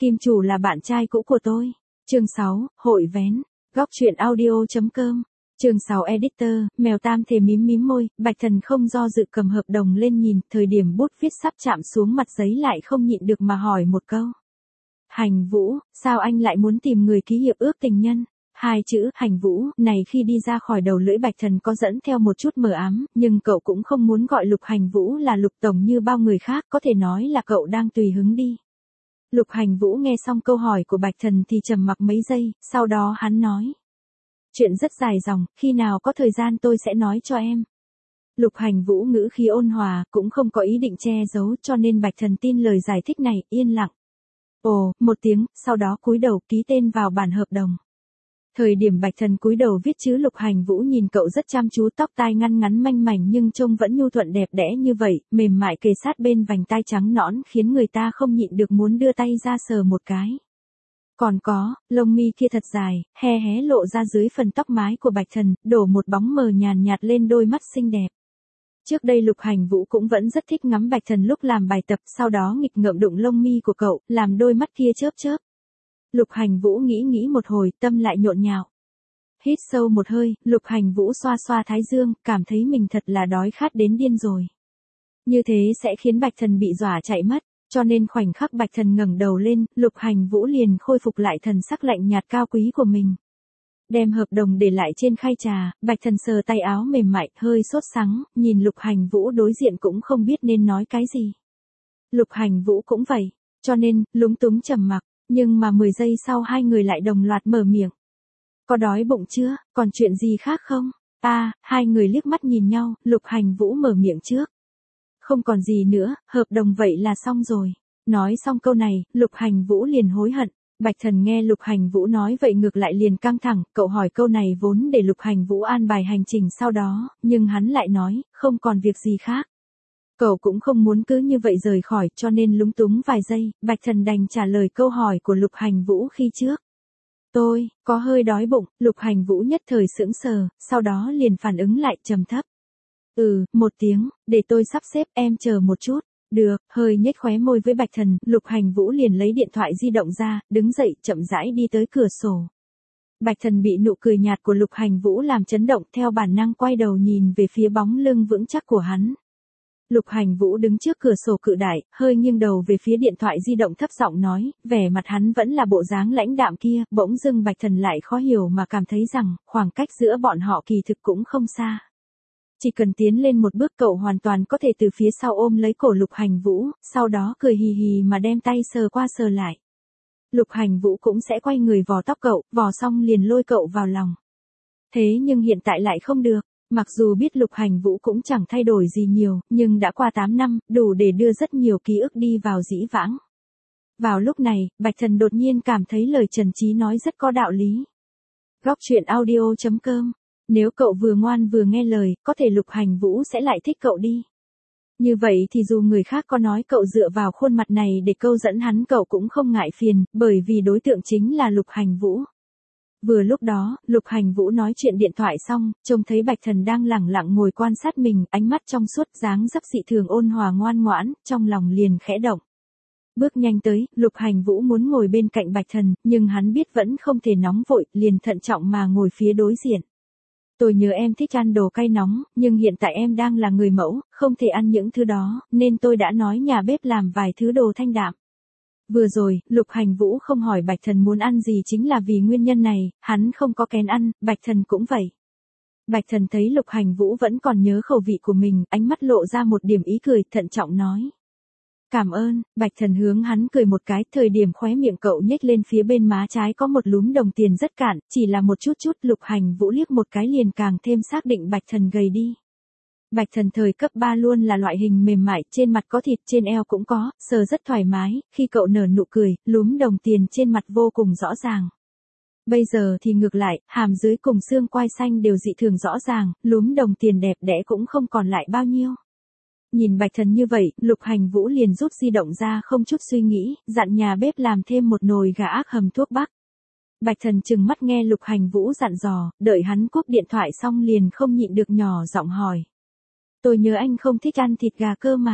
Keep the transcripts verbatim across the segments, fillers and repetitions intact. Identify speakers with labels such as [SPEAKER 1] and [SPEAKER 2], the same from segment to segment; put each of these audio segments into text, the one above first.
[SPEAKER 1] Kim chủ là bạn trai cũ của tôi. Chương sáu, hội vén. Góc truyện audio.com. Chương sáu editor, mèo tam thề mím mím môi, Bạch Thần không do dự cầm hợp đồng lên nhìn, thời điểm bút viết sắp chạm xuống mặt giấy lại không nhịn được mà hỏi một câu. Hành Vũ, sao anh lại muốn tìm người ký hiệp ước tình nhân? Hai chữ Hành Vũ này khi đi ra khỏi đầu lưỡi Bạch Thần có dẫn theo một chút mờ ám, nhưng cậu cũng không muốn gọi Lục Hành Vũ là Lục Tổng như bao người khác, có thể nói là cậu đang tùy hứng đi. Lục Hành Vũ nghe xong câu hỏi của Bạch Thần thì trầm mặc mấy giây, sau đó hắn nói. Chuyện rất dài dòng, khi nào có thời gian tôi sẽ nói cho em. Lục Hành Vũ ngữ khí ôn hòa, cũng không có ý định che giấu cho nên Bạch Thần tin lời giải thích này, yên lặng. Ồ, một tiếng, sau đó cúi đầu ký tên vào bản hợp đồng. Thời điểm Bạch Thần cúi đầu viết chữ Lục Hành Vũ nhìn cậu rất chăm chú, tóc tai ngăn ngắn manh mảnh nhưng trông vẫn nhu thuận đẹp đẽ như vậy, mềm mại kề sát bên vành tai trắng nõn khiến người ta không nhịn được muốn đưa tay ra sờ một cái. Còn có, lông mi kia thật dài, he hé lộ ra dưới phần tóc mái của Bạch Thần, đổ một bóng mờ nhàn nhạt lên đôi mắt xinh đẹp. Trước đây Lục Hành Vũ cũng vẫn rất thích ngắm Bạch Thần lúc làm bài tập, sau đó nghịch ngợm đụng lông mi của cậu, làm đôi mắt kia chớp chớp. Lục Hành Vũ nghĩ nghĩ một hồi, tâm lại nhộn nhạo. Hít sâu một hơi, Lục Hành Vũ xoa xoa thái dương, cảm thấy mình thật là đói khát đến điên rồi. Như thế sẽ khiến Bạch Thần bị dọa chạy mất, cho nên khoảnh khắc Bạch Thần ngẩng đầu lên, Lục Hành Vũ liền khôi phục lại thần sắc lạnh nhạt cao quý của mình. Đem hợp đồng để lại trên khay trà, Bạch Thần sờ tay áo mềm mại, hơi sốt sắng, nhìn Lục Hành Vũ đối diện cũng không biết nên nói cái gì. Lục Hành Vũ cũng vậy, cho nên, lúng túng trầm mặc. Nhưng mà mười giây sau hai người lại đồng loạt mở miệng. Có đói bụng chưa, còn chuyện gì khác không? A, à, hai người liếc mắt nhìn nhau, Lục Hành Vũ mở miệng trước. Không còn gì nữa, hợp đồng vậy là xong rồi. Nói xong câu này, Lục Hành Vũ liền hối hận. Bạch Thần nghe Lục Hành Vũ nói vậy ngược lại liền căng thẳng, cậu hỏi câu này vốn để Lục Hành Vũ an bài hành trình sau đó, nhưng hắn lại nói, không còn việc gì khác. Cậu cũng không muốn cứ như vậy rời khỏi cho nên lúng túng vài giây, Bạch Thần đành trả lời câu hỏi của Lục Hành Vũ khi trước. Tôi, có hơi đói bụng, Lục Hành Vũ nhất thời sững sờ, sau đó liền phản ứng lại trầm thấp. Ừ, một tiếng, để tôi sắp xếp em chờ một chút. Được, hơi nhếch khóe môi với Bạch Thần, Lục Hành Vũ liền lấy điện thoại di động ra, đứng dậy, chậm rãi đi tới cửa sổ. Bạch Thần bị nụ cười nhạt của Lục Hành Vũ làm chấn động, theo bản năng quay đầu nhìn về phía bóng lưng vững chắc của hắn. Lục Hành Vũ đứng trước cửa sổ cự đại, hơi nghiêng đầu về phía điện thoại di động thấp giọng nói, vẻ mặt hắn vẫn là bộ dáng lãnh đạm kia, bỗng dưng Bạch Thần lại khó hiểu mà cảm thấy rằng, khoảng cách giữa bọn họ kỳ thực cũng không xa. Chỉ cần tiến lên một bước cậu hoàn toàn có thể từ phía sau ôm lấy cổ Lục Hành Vũ, sau đó cười hì hì mà đem tay sờ qua sờ lại. Lục Hành Vũ cũng sẽ quay người vò tóc cậu, vò xong liền lôi cậu vào lòng. Thế nhưng hiện tại lại không được. Mặc dù biết Lục Hành Vũ cũng chẳng thay đổi gì nhiều, nhưng đã qua tám năm, đủ để đưa rất nhiều ký ức đi vào dĩ vãng. Vào lúc này, Bạch Thần đột nhiên cảm thấy lời Trần Chí nói rất có đạo lý. Góc truyện audio.com. Nếu cậu vừa ngoan vừa nghe lời, có thể Lục Hành Vũ sẽ lại thích cậu đi. Như vậy thì dù người khác có nói cậu dựa vào khuôn mặt này để câu dẫn hắn cậu cũng không ngại phiền, bởi vì đối tượng chính là Lục Hành Vũ. Vừa lúc đó, Lục Hành Vũ nói chuyện điện thoại xong, trông thấy Bạch Thần đang lẳng lặng ngồi quan sát mình, ánh mắt trong suốt dáng dấp dị thường ôn hòa ngoan ngoãn, trong lòng liền khẽ động. Bước nhanh tới, Lục Hành Vũ muốn ngồi bên cạnh Bạch Thần, nhưng hắn biết vẫn không thể nóng vội, liền thận trọng mà ngồi phía đối diện. Tôi nhớ em thích ăn đồ cay nóng, nhưng hiện tại em đang là người mẫu, không thể ăn những thứ đó, nên tôi đã nói nhà bếp làm vài thứ đồ thanh đạm. Vừa rồi, Lục Hành Vũ không hỏi Bạch Thần muốn ăn gì chính là vì nguyên nhân này, hắn không có kén ăn, Bạch Thần cũng vậy. Bạch Thần thấy Lục Hành Vũ vẫn còn nhớ khẩu vị của mình, ánh mắt lộ ra một điểm ý cười, thận trọng nói. Cảm ơn, Bạch Thần hướng hắn cười một cái, thời điểm khóe miệng cậu nhếch lên phía bên má trái có một lúm đồng tiền rất cạn, chỉ là một chút chút, Lục Hành Vũ liếc một cái liền càng thêm xác định Bạch Thần gầy đi. Bạch Thần thời cấp ba luôn là loại hình mềm mại, trên mặt có thịt, trên eo cũng có, sờ rất thoải mái, khi cậu nở nụ cười, lúm đồng tiền trên mặt vô cùng rõ ràng. Bây giờ thì ngược lại, hàm dưới cùng xương quai xanh đều dị thường rõ ràng, lúm đồng tiền đẹp đẽ cũng không còn lại bao nhiêu. Nhìn Bạch Thần như vậy, Lục Hành Vũ liền rút di động ra không chút suy nghĩ, dặn nhà bếp làm thêm một nồi gà ác hầm thuốc bắc. Bạch Thần trừng mắt nghe Lục Hành Vũ dặn dò, đợi hắn cúp điện thoại xong liền không nhịn được nhỏ giọng hỏi. Tôi nhớ anh không thích ăn thịt gà cơ mà.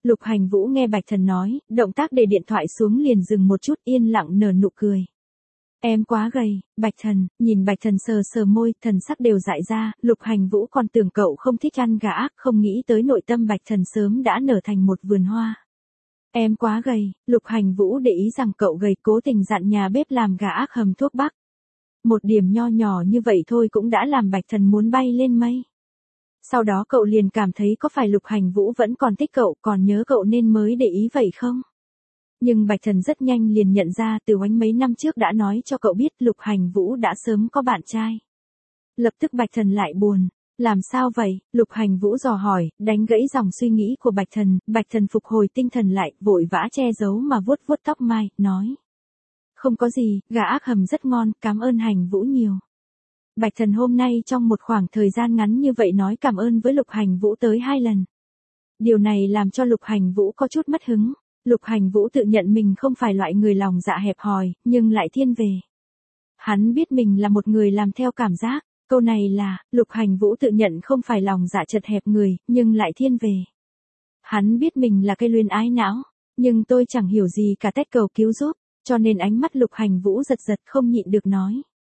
[SPEAKER 1] Lục Hành Vũ nghe Bạch Thần nói, động tác để điện thoại xuống liền dừng một chút, yên lặng nở nụ cười. Em quá gầy, Bạch Thần, nhìn Bạch Thần sờ sờ môi, thần sắc đều dại ra, Lục Hành Vũ còn tưởng cậu không thích ăn gà ác, không nghĩ tới nội tâm Bạch Thần sớm đã nở thành một vườn hoa. Em quá gầy, Lục Hành Vũ để ý rằng cậu gầy, cố tình dặn nhà bếp làm gà ác hầm thuốc bắc. Một điểm nho nhỏ như vậy thôi cũng đã làm Bạch Thần muốn bay lên mây. Sau đó cậu liền cảm thấy có phải Lục Hành Vũ vẫn còn thích cậu, còn nhớ cậu nên mới để ý vậy không? Nhưng Bạch Thần rất nhanh liền nhận ra Từ Oánh mấy năm trước đã nói cho cậu biết Lục Hành Vũ đã sớm có bạn trai. Lập tức Bạch Thần lại buồn. Làm sao vậy? Lục Hành Vũ dò hỏi, đánh gãy dòng suy nghĩ của Bạch Thần. Bạch Thần phục hồi tinh thần lại, vội vã che giấu mà vuốt vuốt tóc mai, nói. Không có gì, gà ác hầm rất ngon, cảm ơn Hành Vũ nhiều. Bạch Thần hôm nay trong một khoảng thời gian ngắn như vậy nói cảm ơn với Lục Hành Vũ tới hai lần. Điều này làm cho Lục Hành Vũ có chút mất hứng. Lục Hành Vũ tự nhận mình không phải loại người lòng dạ hẹp hòi, nhưng lại thiên về. Hắn biết mình là một người làm theo cảm giác. Câu này là, Lục Hành Vũ tự nhận không phải lòng dạ chật hẹp người, nhưng lại thiên về. Hắn biết mình là cây luyến ái não, nhưng tôi chẳng hiểu gì cả tách cầu cứu giúp, cho nên ánh mắt Lục Hành Vũ giật giật không nhịn được nói.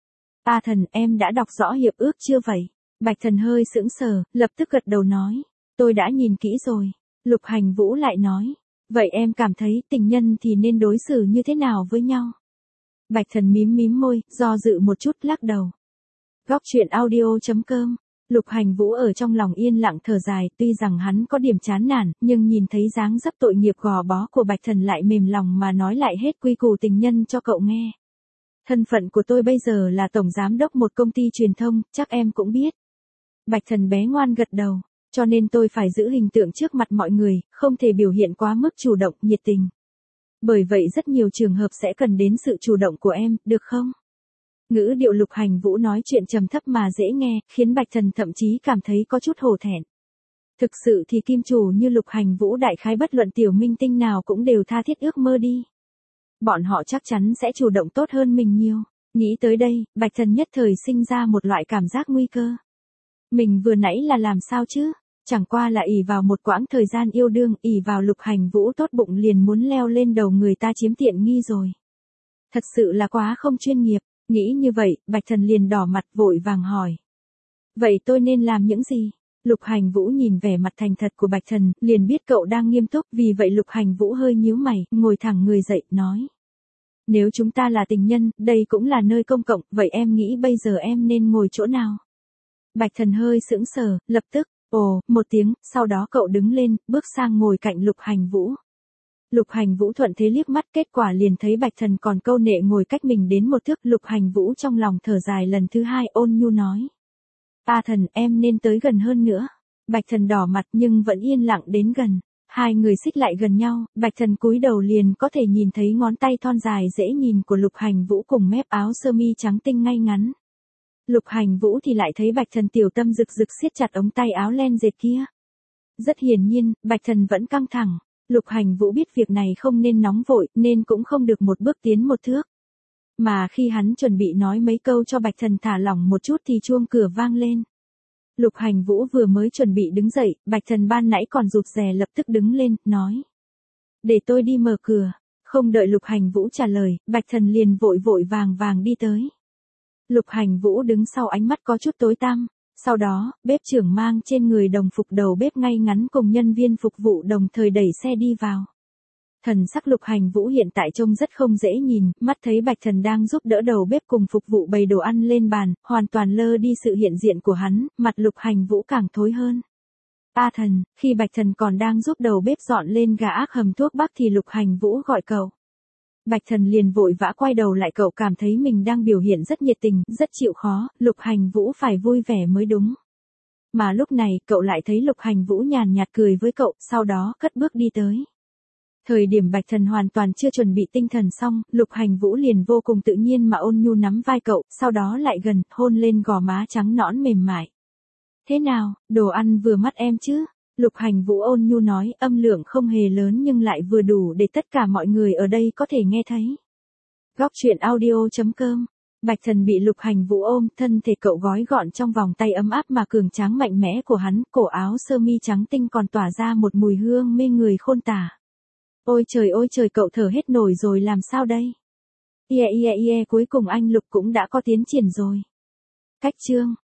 [SPEAKER 1] A Thần, em đã đọc rõ hiệp ước chưa vậy? Bạch Thần hơi sững sờ, lập tức gật đầu nói. Tôi đã nhìn kỹ rồi. Lục Hành Vũ lại nói. Vậy em cảm thấy tình nhân thì nên đối xử như thế nào với nhau? Bạch Thần mím mím môi, do dự một chút lắc đầu. Góc truyện audio chấm com. Lục Hành Vũ ở trong lòng yên lặng thở dài, tuy rằng hắn có điểm chán nản, nhưng nhìn thấy dáng dấp tội nghiệp gò bó của Bạch Thần lại mềm lòng mà nói lại hết quy củ tình nhân cho cậu nghe. Thân phận của tôi bây giờ là tổng giám đốc một công ty truyền thông, chắc em cũng biết. Bạch Thần bé ngoan gật đầu, cho nên tôi phải giữ hình tượng trước mặt mọi người, không thể biểu hiện quá mức chủ động, nhiệt tình. Bởi vậy rất nhiều trường hợp sẽ cần đến sự chủ động của em, được không? Ngữ điệu Lục Hành Vũ nói chuyện trầm thấp mà dễ nghe, khiến Bạch Thần thậm chí cảm thấy có chút hổ thẹn. Thực sự thì kim chủ như Lục Hành Vũ đại khái bất luận tiểu minh tinh nào cũng đều tha thiết ước mơ đi. Bọn họ chắc chắn sẽ chủ động tốt hơn mình nhiều. Nghĩ tới đây, Bạch Thần nhất thời sinh ra một loại cảm giác nguy cơ. Mình vừa nãy là làm sao chứ? Chẳng qua là ỷ vào một quãng thời gian yêu đương, ỷ vào Lục Hành Vũ tốt bụng liền muốn leo lên đầu người ta chiếm tiện nghi rồi. Thật sự là quá không chuyên nghiệp. Nghĩ như vậy, Bạch Thần liền đỏ mặt vội vàng hỏi. Vậy tôi nên làm những gì? Lục Hành Vũ nhìn vẻ mặt thành thật của Bạch Thần, liền biết cậu đang nghiêm túc, vì vậy Lục Hành Vũ hơi nhíu mày, ngồi thẳng người dậy, nói. Nếu chúng ta là tình nhân, đây cũng là nơi công cộng, vậy em nghĩ bây giờ em nên ngồi chỗ nào? Bạch Thần hơi sững sờ, lập tức, ồ, một tiếng, sau đó cậu đứng lên, bước sang ngồi cạnh Lục Hành Vũ. Lục Hành Vũ thuận thế liếc mắt, kết quả liền thấy Bạch Thần còn câu nệ ngồi cách mình đến một thước. Lục Hành Vũ trong lòng thở dài lần thứ hai, ôn nhu nói. A Thần, em nên tới gần hơn nữa. Bạch Thần đỏ mặt nhưng vẫn yên lặng đến gần. Hai người xích lại gần nhau, Bạch Thần cúi đầu liền có thể nhìn thấy ngón tay thon dài dễ nhìn của Lục Hành Vũ cùng mép áo sơ mi trắng tinh ngay ngắn. Lục Hành Vũ thì lại thấy Bạch Thần tiểu tâm rực rực siết chặt ống tay áo len dệt kia. Rất hiển nhiên, Bạch Thần vẫn căng thẳng. Lục Hành Vũ biết việc này không nên nóng vội, nên cũng không được một bước tiến một thước. Mà khi hắn chuẩn bị nói mấy câu cho Bạch Thần thả lỏng một chút thì chuông cửa vang lên. Lục Hành Vũ vừa mới chuẩn bị đứng dậy, Bạch Thần ban nãy còn rụt rè lập tức đứng lên, nói. Để tôi đi mở cửa. Không đợi Lục Hành Vũ trả lời, Bạch Thần liền vội vội vàng vàng đi tới. Lục Hành Vũ đứng sau ánh mắt có chút tối tăm. Sau đó, bếp trưởng mang trên người đồng phục đầu bếp ngay ngắn cùng nhân viên phục vụ đồng thời đẩy xe đi vào. Thần sắc Lục Hành Vũ hiện tại trông rất không dễ nhìn, mắt thấy Bạch Thần đang giúp đỡ đầu bếp cùng phục vụ bày đồ ăn lên bàn, hoàn toàn lơ đi sự hiện diện của hắn, mặt Lục Hành Vũ càng thối hơn. A Thần, khi Bạch Thần còn đang giúp đầu bếp dọn lên gà ác hầm thuốc bắc thì Lục Hành Vũ gọi cậu. Bạch Thần liền vội vã quay đầu lại, cậu cảm thấy mình đang biểu hiện rất nhiệt tình, rất chịu khó, Lục Hành Vũ phải vui vẻ mới đúng. Mà lúc này, cậu lại thấy Lục Hành Vũ nhàn nhạt cười với cậu, sau đó cất bước đi tới. Thời điểm Bạch Thần hoàn toàn chưa chuẩn bị tinh thần xong, Lục Hành Vũ liền vô cùng tự nhiên mà ôn nhu nắm vai cậu, sau đó lại gần, hôn lên gò má trắng nõn mềm mại. Thế nào, đồ ăn vừa mắt em chứ? Lục Hành Vũ ôn nhu nói, âm lượng không hề lớn nhưng lại vừa đủ để tất cả mọi người ở đây có thể nghe thấy. Góc truyện audio chấm com Bạch Thần bị Lục Hành Vũ ôm, thân thể cậu gói gọn trong vòng tay ấm áp mà cường tráng mạnh mẽ của hắn, cổ áo sơ mi trắng tinh còn tỏa ra một mùi hương mê người khôn tả. Ôi trời ôi trời, cậu thở hết nổi rồi, làm sao đây? Yeah yeah yeah, cuối cùng anh Lục cũng đã có tiến triển rồi. Cách chương